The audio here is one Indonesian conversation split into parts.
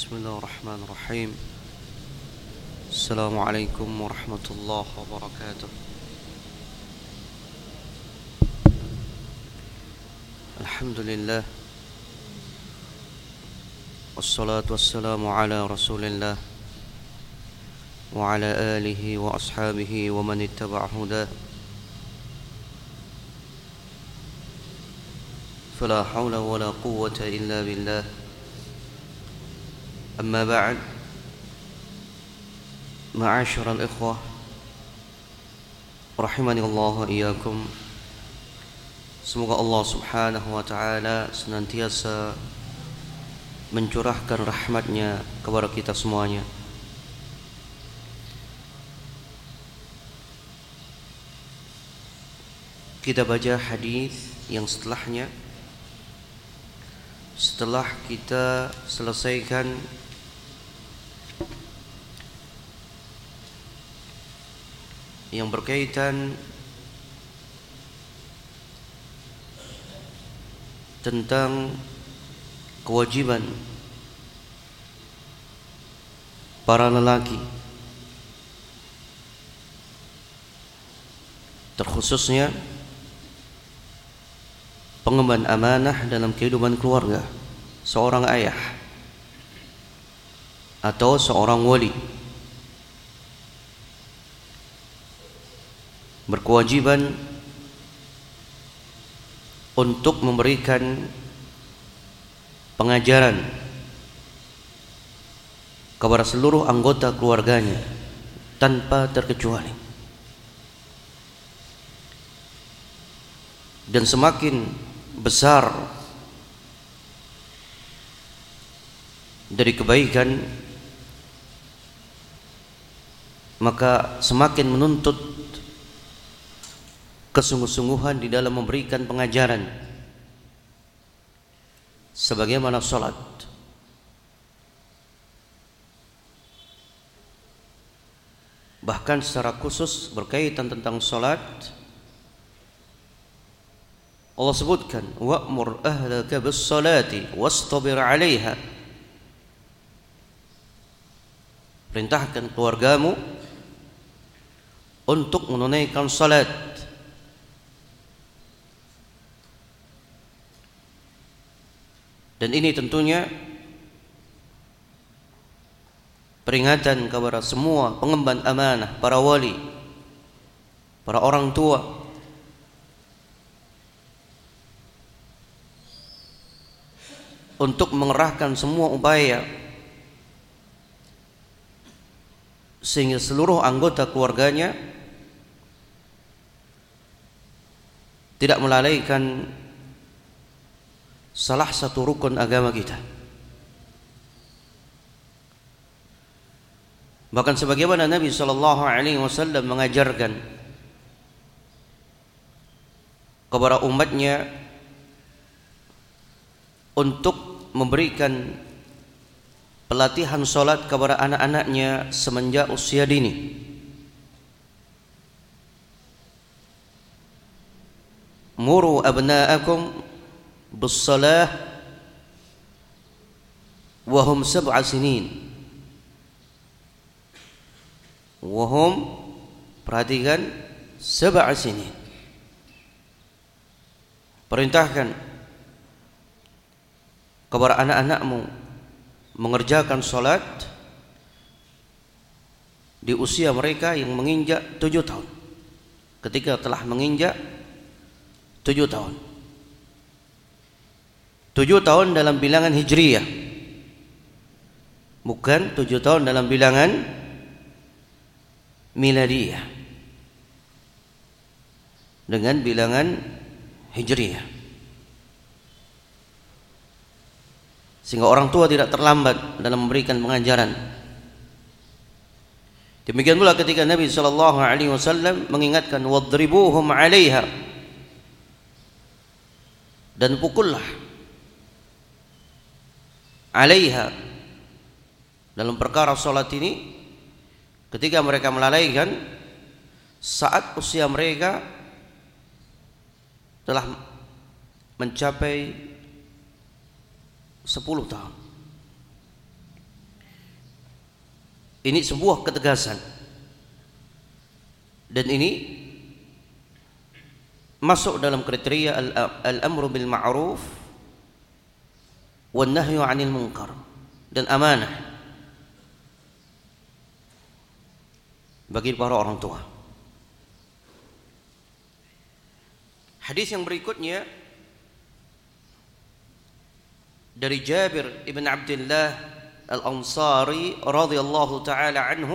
Bismillahirrahmanirrahim. Assalamualaikum warahmatullahi wabarakatuh. Alhamdulillah. Wassalatu wassalamu ala rasulillah wa ala alihi wa ashabihi wa man ittaba'a hudah. Fala hawla wa la quwwata illa billah. Amma ba'd. Ma'asyiral ikhwah rahimani Allah wa iyyakum. Semoga Allah subhanahu wa ta'ala senantiasa mencurahkan rahmatnya kepada kita semuanya. Kita baca hadis yang setelahnya setelah kita selesaikan yang berkaitan tentang kewajiban para lelaki, terkhususnya pengemban amanah dalam kehidupan keluarga seorang ayah atau seorang wali, berkewajiban untuk memberikan pengajaran kepada seluruh anggota keluarganya tanpa terkecuali. Dan semakin besar dari kebaikan, maka semakin menuntut kesungguh-sungguhan di dalam memberikan pengajaran sebagaimana salat. Bahkan secara khusus berkaitan tentang salat, Allah sebutkan wa'mur ahlaka bis-salati wastabir 'alaiha. Perintahkan keluargamu untuk menunaikan salat. Dan ini tentunya peringatan kepada semua pengemban amanah, para wali, para orang tua, untuk mengerahkan semua upaya sehingga seluruh anggota keluarganya tidak melalaikan salah satu rukun agama kita. Bahkan sebagaimana Nabi SAW mengajarkan kepada umatnya untuk memberikan pelatihan salat kepada anak-anaknya semenjak usia dini. Muru abna'akum bis-salah wa hum 7 sinin. Wa hum, perhatikan, 7 sinin. Perintahkan kepada anak-anakmu mengerjakan salat di usia mereka yang menginjak 7 tahun. Ketika telah menginjak 7 tahun. 7 tahun dalam bilangan hijriyah, bukan 7 tahun dalam bilangan miladiyah, dengan bilangan hijriyah, sehingga orang tua tidak terlambat dalam memberikan pengajaran. Demikian pula ketika Nabi SAW mengingatkan wadribuhum 'alaiha, dan pukullah 'alaiha dalam perkara salat ini ketika mereka melalaikan saat usia mereka telah mencapai 10 tahun. Ini sebuah ketegasan. Dan ini masuk dalam kriteria al-amru bil ma'ruf wan nahyu 'anil munkar dan amanah bagi para orang tua. Hadis yang berikutnya dari Jabir ibn Abdullah al-Ansari radhiyallahu taala anhu,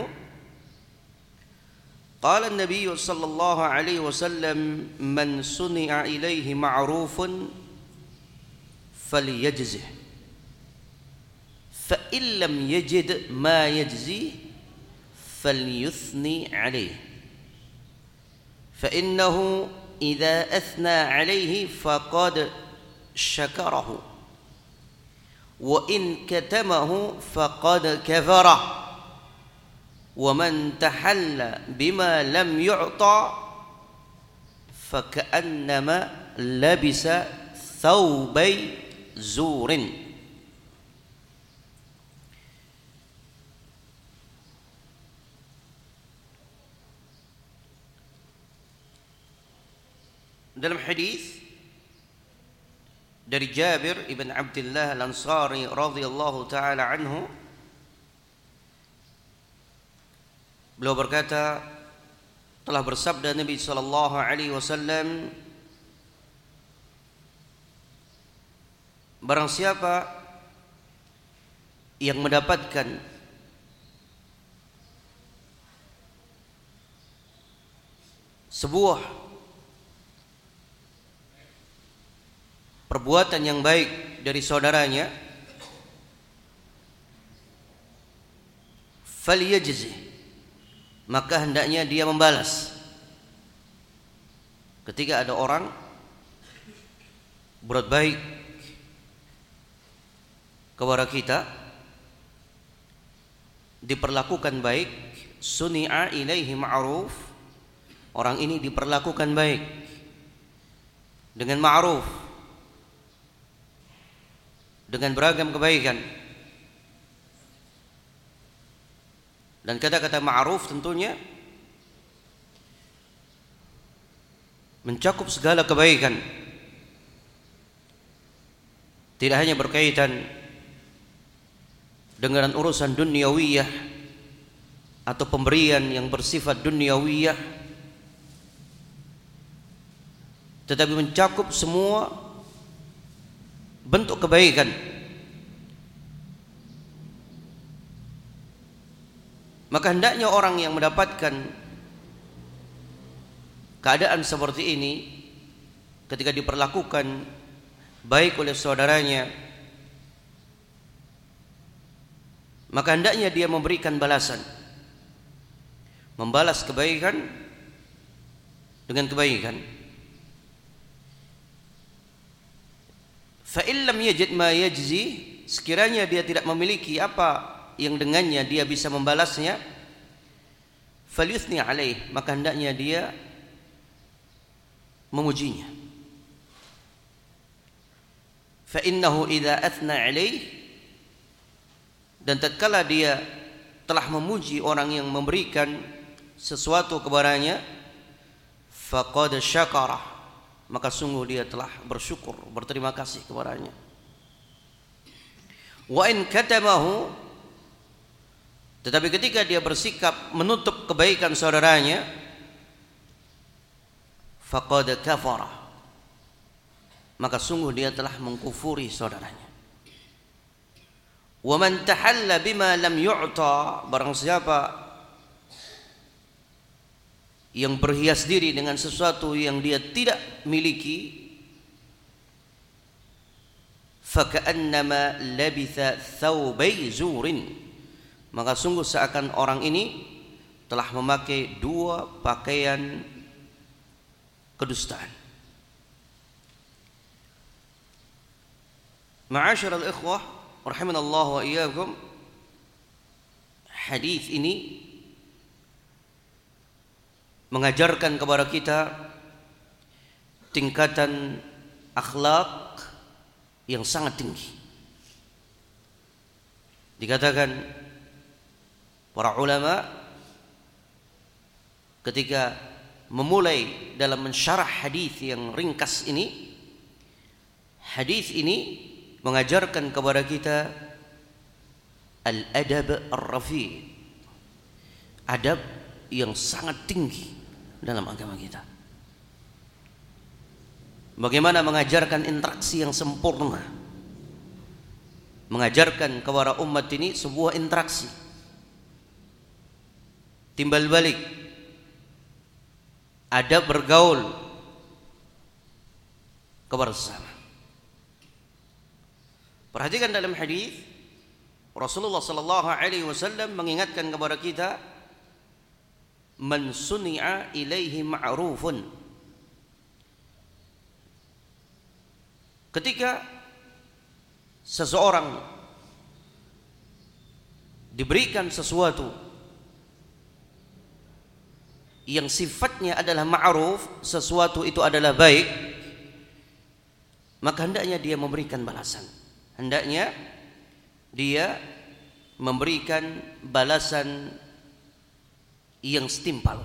qala an-nabiy sallallahu alaihi wasallam man suni'a ilaihi ma'rufun falyajzih fa in lam yajid ma yajzih falyuthni alaihi fa innahu idza athna alaihi faqad syakarahu wa in katamahu faqad kafara wa man tahalla bima lam yu'ta faka'annama labisa thawbay zurin. Dalam hadis dari Jabir ibn Abdullah al-Ansari radhiyallahu taala anhu, beliau berkata, telah bersabda Nabi sallallahu alaihi wasallam, barang siapa yang mendapatkan sebuah perbuatan yang baik dari saudaranya, falyajzi, maka hendaknya dia membalas. Ketika ada orang berbuat baik kepada kita, diperlakukan baik, suni'a ilaihi ma'ruf, orang ini diperlakukan baik dengan ma'ruf, dengan beragam kebaikan. Dan kata-kata ma'ruf tentunya mencakup segala kebaikan, tidak hanya berkaitan dengan urusan duniawiyah atau pemberian yang bersifat duniawiyah, tetapi mencakup semua bentuk kebaikan. Maka hendaknya orang yang mendapatkan keadaan seperti ini, ketika diperlakukan baik oleh saudaranya, maka hendaknya dia memberikan balasan, membalas kebaikan dengan kebaikan. Fa in lam yajid ma yajzi, sekiranya dia tidak memiliki apa yang dengannya dia bisa membalasnya, falyuthni alaih, maka hendaknya dia memujinya. Fa innahu idza athna alaih, dan tatkala dia telah memuji orang yang memberikan sesuatu kepadanya, faqad syakara, maka sungguh dia telah bersyukur, berterima kasih kepadanya. Wa in katamahu, tetapi ketika dia bersikap menutup kebaikan saudaranya, faqad kafara, maka sungguh dia telah mengkufuri saudaranya. Wa man tahalla bima lam yu'ta, barang siapa yang berhias diri dengan sesuatu yang dia tidak miliki, faka'annama labitha thawbay zurin, maka sungguh seakan orang ini telah memakai dua pakaian kedustaan. Ma'asyiral ikhwah rahimanallahu wa iyyakum, hadis ini mengajarkan kepada kita tingkatan akhlak yang sangat tinggi. Dikatakan para ulama ketika memulai dalam mensyarah hadis yang ringkas ini, hadis ini mengajarkan kepada kita al-adab ar-rafi, adab yang sangat tinggi dalam agama kita. Bagaimana mengajarkan interaksi yang sempurna, mengajarkan kepada umat ini sebuah interaksi, timbal balik, adab bergaul kepada sesama. Perhatikan dalam hadis Rasulullah sallallahu alaihi wasallam mengingatkan kepada kita, man suni'a ilaihi ma'rufun. Ketika seseorang diberikan sesuatu yang sifatnya adalah ma'ruf, sesuatu itu adalah baik, maka hendaknya dia memberikan balasan. Hendaknya dia memberikan balasan yang setimpal.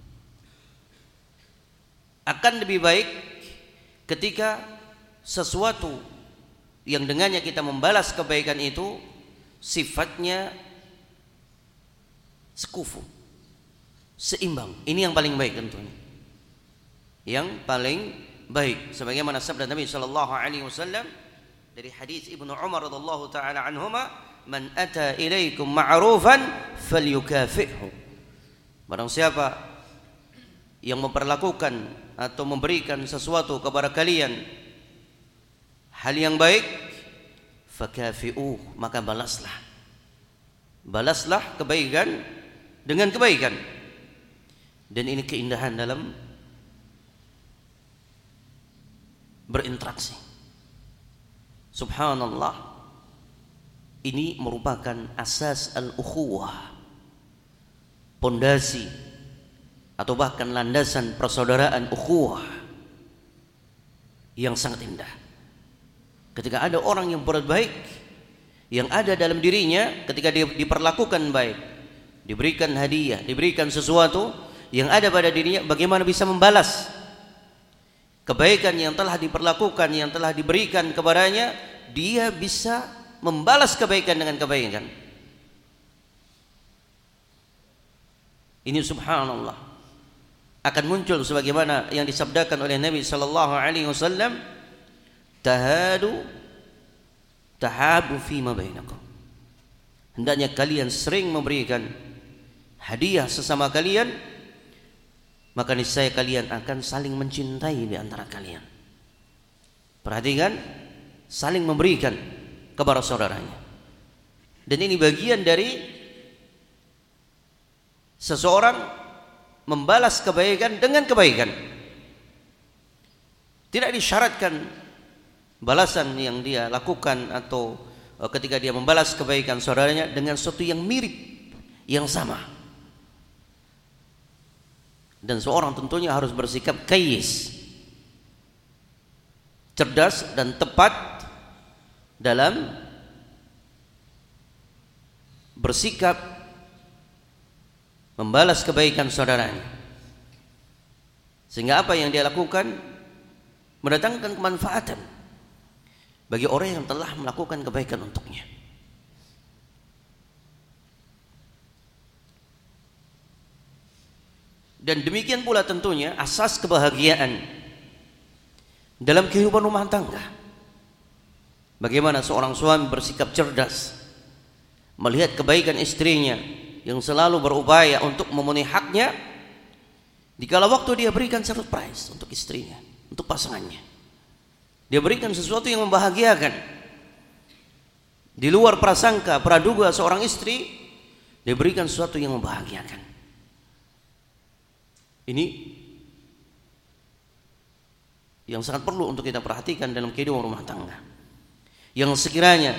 Akan lebih baik ketika sesuatu yang dengannya kita membalas kebaikan itu sifatnya sekufu, seimbang. Ini yang paling baik tentunya. Yang paling baik sebagaimana sabda Nabi sallallahu alaihi wasallam dari hadis Ibnu Umar radhiyallahu taala anhuma, man ata ilaikum ma'rufan falyukafihu. Barang siapa yang memperlakukan atau memberikan sesuatu kepada kalian hal yang baik, fakafi'uh, maka balaslah. Balaslah kebaikan dengan kebaikan. Dan ini keindahan dalam berinteraksi. Subhanallah, ini merupakan asas al-ukhuwah, pondasi atau bahkan landasan persaudaraan ukhuwah yang sangat indah. Ketika ada orang yang berbuat baik, yang ada dalam dirinya ketika dia diperlakukan baik, diberikan hadiah, diberikan sesuatu yang ada pada dirinya, bagaimana bisa membalas kebaikan yang telah diperlakukan, yang telah diberikan kepadanya, dia bisa membalas kebaikan dengan kebaikan. Ini subhanallah akan muncul sebagaimana yang disabdakan oleh Nabi sallallahu alaihi wasallam, tahadu tahabu fima bainakum. Hendaknya kalian sering memberikan hadiah sesama kalian, maka niscaya kalian akan saling mencintai di antara kalian. Perhatikan, saling memberikan kepada saudaranya. Dan ini bagian dari seseorang membalas kebaikan dengan kebaikan. Tidak disyaratkan balasan yang dia lakukan atau ketika dia membalas kebaikan saudaranya dengan sesuatu yang mirip, yang sama. Dan seorang tentunya harus bersikap kayis, cerdas dan tepat dalam bersikap membalas kebaikan saudaranya, sehingga apa yang dia lakukan mendatangkan kemanfaatan bagi orang yang telah melakukan kebaikan untuknya. Dan demikian pula tentunya asas kebahagiaan dalam kehidupan rumah tangga. Bagaimana seorang suami bersikap cerdas melihat kebaikan istrinya yang selalu berupaya untuk memenuhi haknya, dikala waktu dia berikan surprise untuk istrinya, untuk pasangannya. Dia berikan sesuatu yang membahagiakan di luar prasangka, praduga seorang istri. Dia berikan sesuatu yang membahagiakan. Ini yang sangat perlu untuk kita perhatikan dalam kehidupan rumah tangga, yang sekiranya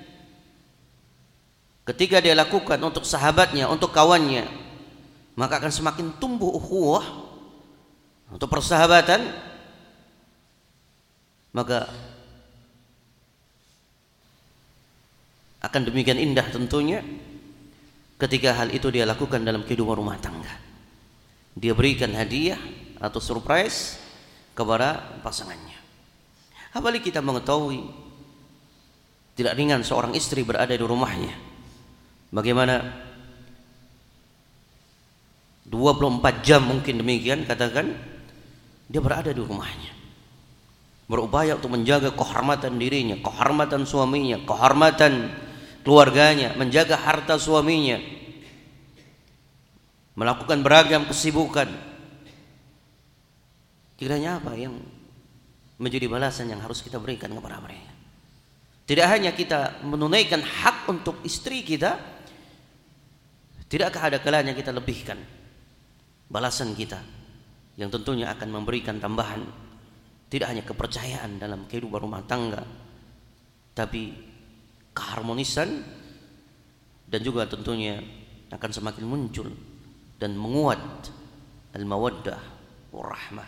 ketika dia lakukan untuk sahabatnya, untuk kawannya, maka akan semakin tumbuh ukhuwah untuk persahabatan. Maka akan demikian indah tentunya ketika hal itu dia lakukan dalam kehidupan rumah tangga. Dia berikan hadiah atau surprise kepada pasangannya. Apalagi kita mengetahui tidak ringan seorang istri berada di rumahnya. Bagaimana 24 jam mungkin demikian katakan dia berada di rumahnya, berupaya untuk menjaga kehormatan dirinya, kehormatan suaminya, kehormatan keluarganya, menjaga harta suaminya, melakukan beragam kesibukan. Kiranya apa yang menjadi balasan yang harus kita berikan kepada mereka? Tidak hanya kita menunaikan hak untuk istri kita, tidakkah ada kalanya kita lebihkan balasan kita yang tentunya akan memberikan tambahan tidak hanya kepercayaan dalam kehidupan rumah tangga, tapi keharmonisan, dan juga tentunya akan semakin muncul dan menguat al-mawaddah war-rahmah.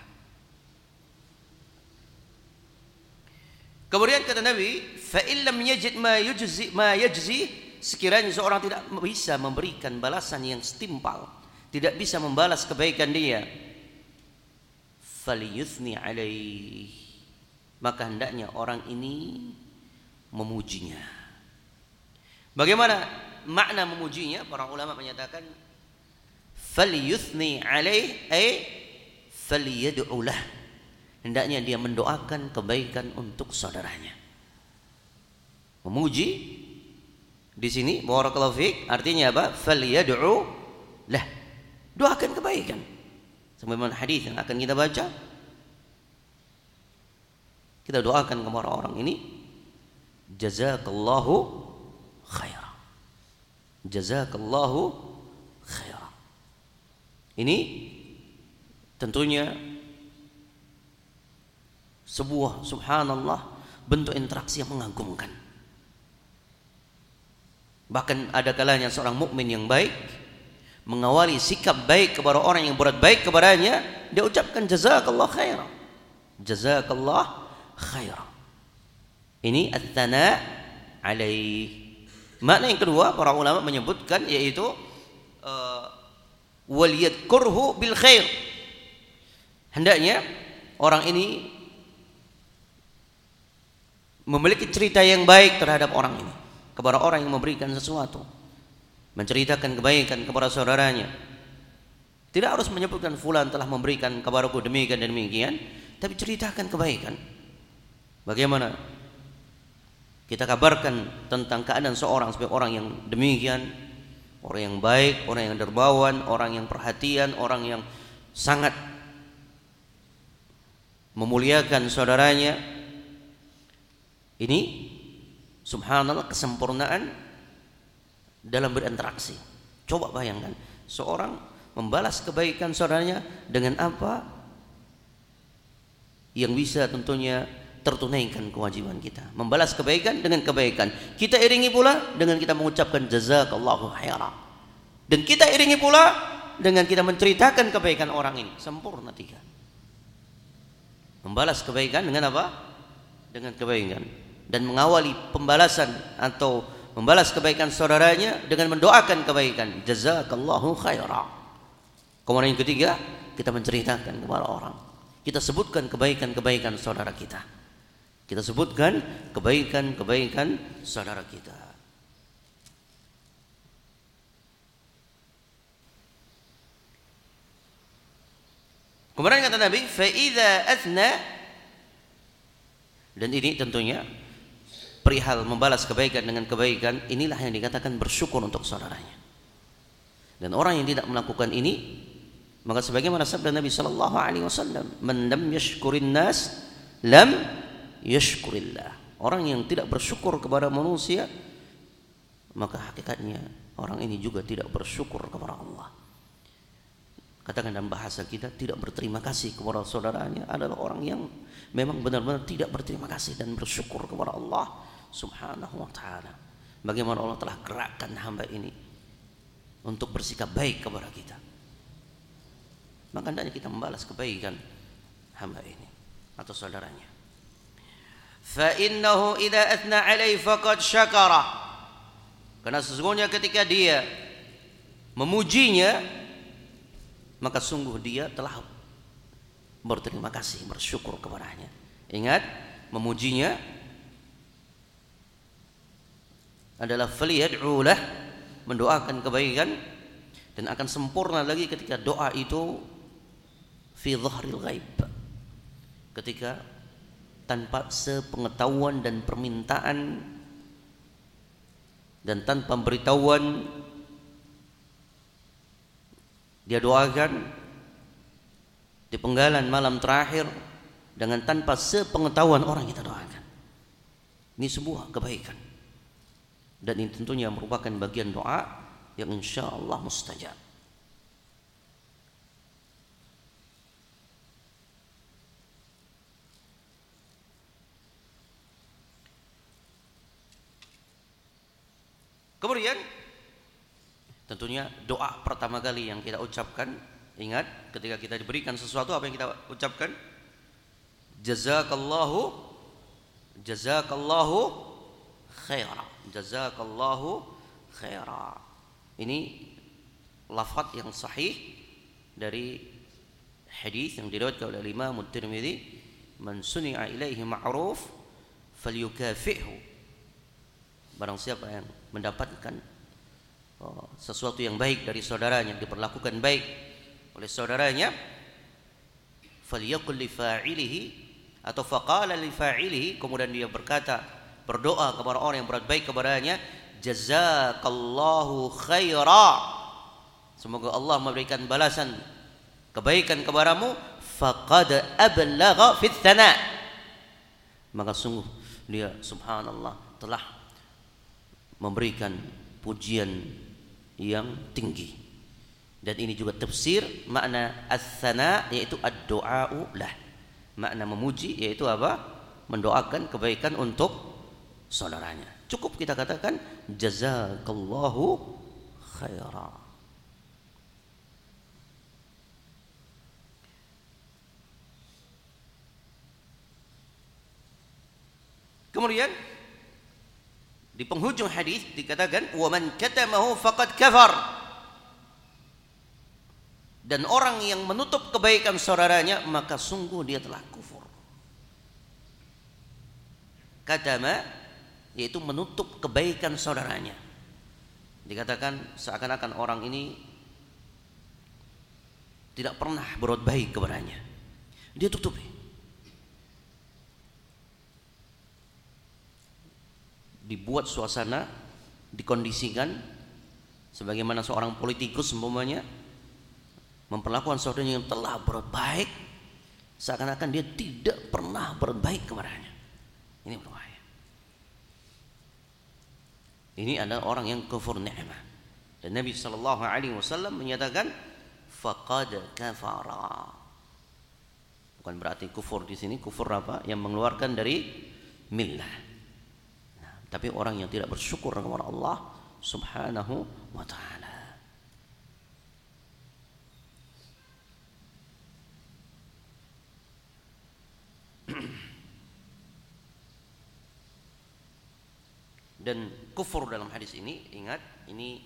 Kemudian kata Nabi, fa illam yajid ma yajzi, sekiranya seorang tidak bisa memberikan balasan yang setimpal, tidak bisa membalas kebaikan dia, falyuthni alaih, maka hendaknya orang ini memujinya. Bagaimana makna memujinya? Para ulama menyatakan falyuthni alaih ay falyad'u lah, hendaknya dia mendoakan kebaikan untuk saudaranya. Memuji di sini barakallahu fiik artinya apa? Falyad'u lah, doakan kebaikan. Sebagaimana hadis yang akan kita baca, kita doakan kepada orang ini, jazakallahu khairan, jazakallahu khairan. Ini tentunya sebuah subhanallah bentuk interaksi yang mengagumkan. Bahkan ada kalanya seorang mukmin yang baik mengawali sikap baik kepada orang yang berbuat baik kepadanya, dia ucapkan jazakallah khairan, jazakallah khairan. Ini at-thana alaih. Makna yang kedua para ulama menyebutkan yaitu waliyadkurhu bil khair, hendaknya orang ini memiliki cerita yang baik terhadap orang ini, kepada orang yang memberikan sesuatu, menceritakan kebaikan kepada saudaranya. Tidak harus menyebutkan fulan telah memberikan kepadaku demikian dan demikian, tapi ceritakan kebaikan. Bagaimana kita kabarkan tentang keadaan seorang sebagai orang yang demikian, orang yang baik, orang yang dermawan, orang yang perhatian, orang yang sangat memuliakan saudaranya. Ini subhanallah kesempurnaan dalam berinteraksi. Coba bayangkan seorang membalas kebaikan saudaranya dengan apa yang bisa tentunya tertunaikan kewajiban kita. Membalas kebaikan dengan kebaikan. Kita iringi pula dengan kita mengucapkan jazakallahu khairan. Dan kita iringi pula dengan kita menceritakan kebaikan orang ini. Sempurna tiga. Membalas kebaikan dengan apa? Dengan kebaikan. Dan mengawali pembalasan atau membalas kebaikan saudaranya dengan mendoakan kebaikan, jazakallahu khairan. Kemudian yang ketiga, kita menceritakan kepada orang, kita sebutkan kebaikan-kebaikan saudara kita, kita sebutkan kebaikan-kebaikan saudara kita. Kemudian kata Nabi, fa idza athna, dan ini tentunya perihal membalas kebaikan dengan kebaikan, inilah yang dikatakan bersyukur untuk saudaranya. Dan orang yang tidak melakukan ini, maka sebagaimana sabda Nabi sallallahu alaihi wasallam, man lam yashkurin nas lam yashkurillah. Orang yang tidak bersyukur kepada manusia, maka hakikatnya orang ini juga tidak bersyukur kepada Allah. Katakan dalam bahasa kita, tidak berterima kasih kepada saudaranya adalah orang yang memang benar-benar tidak berterima kasih dan bersyukur kepada Allah subhanahu wa ta'ala. Bagaimana Allah telah gerakkan hamba ini untuk bersikap baik kepada kita, maka hendaknya kita membalas kebaikan hamba ini atau saudaranya. Fa innahu idza athna alaihi faqad syakara, karena sesungguhnya ketika dia memujinya, maka sungguh dia telah berterima kasih, bersyukur kepadanya. Ingat, memujinya adalah faliyad'u lah, mendoakan kebaikan, dan akan sempurna lagi ketika doa itu fi dhahril ghaib, ketika tanpa sepengetahuan dan permintaan dan tanpa pemberitahuan dia doakan di penggalan malam terakhir dengan tanpa sepengetahuan orang kita doakan. Ini sebuah kebaikan, dan ini tentunya merupakan bagian doa yang insya Allah mustajab. Kemudian tentunya doa pertama kali yang kita ucapkan, ingat ketika kita diberikan sesuatu, apa yang kita ucapkan? Jazakallahu khaira, jazakallahu khaira. Ini lafaz yang sahih dari hadis yang diriwayatkan oleh Imam Tirmidzi, man suni'a ilaihi ma'ruf falyukafi'hu. Barang siapa yang mendapatkan sesuatu yang baik dari saudaranya, diperlakukan baik oleh saudaranya, falyaqul li fa'ilihi, atau faqala li fa'ilihi, kemudian dia berkata, berdoa kepada orang yang berbuat baik kepadanya, jazakallahu khaira, semoga Allah memberikan balasan kebaikan kepadamu, faqad ablagha fit thana, maka sungguh dia subhanallah telah memberikan pujian yang tinggi. Dan ini juga tafsir makna as-sana, yaitu ad-du'a'u lah. Makna memuji yaitu apa? Mendoakan kebaikan untuk saudaranya. Cukup kita katakan jazakallahu khaira. Kemudian di penghujung hadis dikatakan wa man katamahu faqad kafar, dan orang yang menutup kebaikan saudaranya maka sungguh dia telah kufur. Katama yaitu menutup kebaikan saudaranya. Dikatakan seakan-akan orang ini tidak pernah berbuat baik kepadanya, dia tutupi. Dibuat suasana, dikondisikan sebagaimana seorang politikus umpamanya memperlakukan saudaranya yang telah berbuat baik seakan-akan dia tidak pernah berbuat baik kepadanya. Ini berbahaya. Ini adalah orang yang kufur nikmah. Dan Nabi SAW menyatakan faqad kafara. Bukan berarti kufur di sini kufur apa? Yang mengeluarkan dari millah. Tapi orang yang tidak bersyukur kepada Allah Subhanahu wa ta'ala. Dan kufur dalam hadis ini, ingat, ini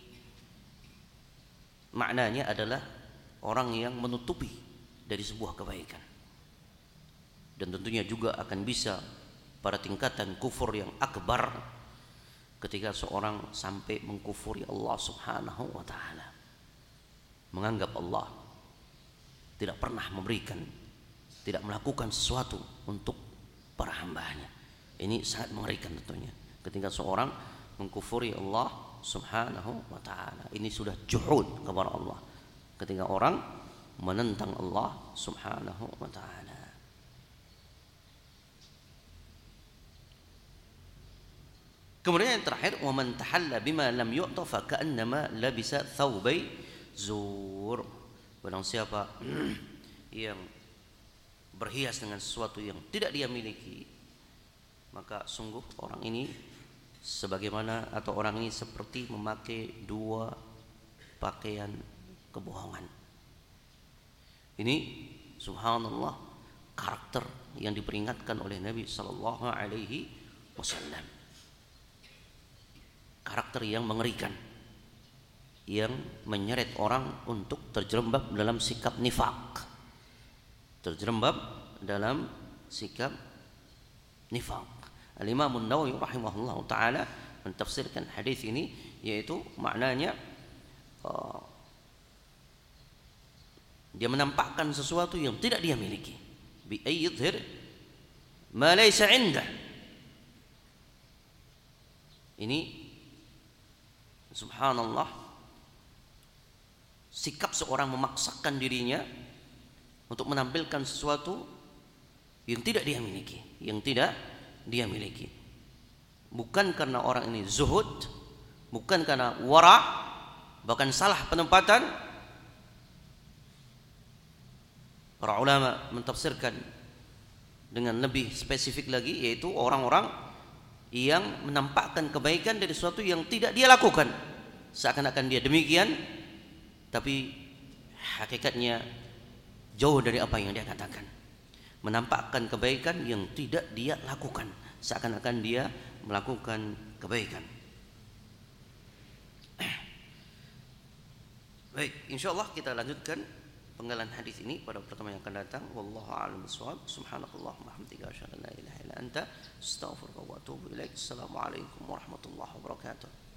maknanya adalah orang yang menutupi dari sebuah kebaikan. Dan tentunya juga akan bisa pada tingkatan kufur yang akbar, ketika seorang sampai mengkufuri Allah Subhanahu wa ta'ala, menganggap Allah tidak pernah memberikan, tidak melakukan sesuatu untuk para hambanya. Ini sangat mengerikan tentunya ketika seorang mengkufuri Allah Subhanahu wa ta'ala. Ini sudah juhud kepada Allah, ketika orang menentang Allah Subhanahu wa ta'ala. Kemudian yang terakhir, wa man tahalla bima lam yu'ta fa ka'annama labisa thawbai zur. Barang siapa yang berhias dengan sesuatu yang tidak dia miliki, maka sungguh orang ini sebagaimana, atau orang ini seperti memakai dua pakaian kebohongan. Ini subhanallah karakter yang diperingatkan oleh Nabi sallallahu alaihi wasallam. Karakter yang mengerikan. yang menyeret orang untuk terjerembab dalam sikap nifaq. Terjerembab dalam sikap nifaq. Al-Imam An-Nawawi rahimahullah taala mentafsirkan hadis ini, yaitu maknanya dia menampakkan sesuatu yang tidak dia miliki. Bi ayyidhir ma laysa 'indah. Ini subhanallah, sikap seorang memaksakan dirinya untuk menampilkan sesuatu yang tidak dia miliki, bukan karena orang ini zuhud, bukan karena wara, bahkan salah penempatan. Para ulama mentafsirkan dengan lebih spesifik lagi, yaitu orang-orang yang menampakkan kebaikan dari sesuatu yang tidak dia lakukan, seakan-akan dia demikian, tapi hakikatnya jauh dari apa yang dia katakan. Menampakkan kebaikan yang tidak dia lakukan, seakan-akan dia melakukan kebaikan. Baik, insyaallah kita lanjutkan penggalan hadis ini pada pertemuan yang akan datang. Wallahu a'lam bishawab. Subhanakallahumma hamdika asyhadu an la ilaha illa anta astaghfiruka wa atubu ilaik. Assalamualaikum warahmatullahi wabarakatuh.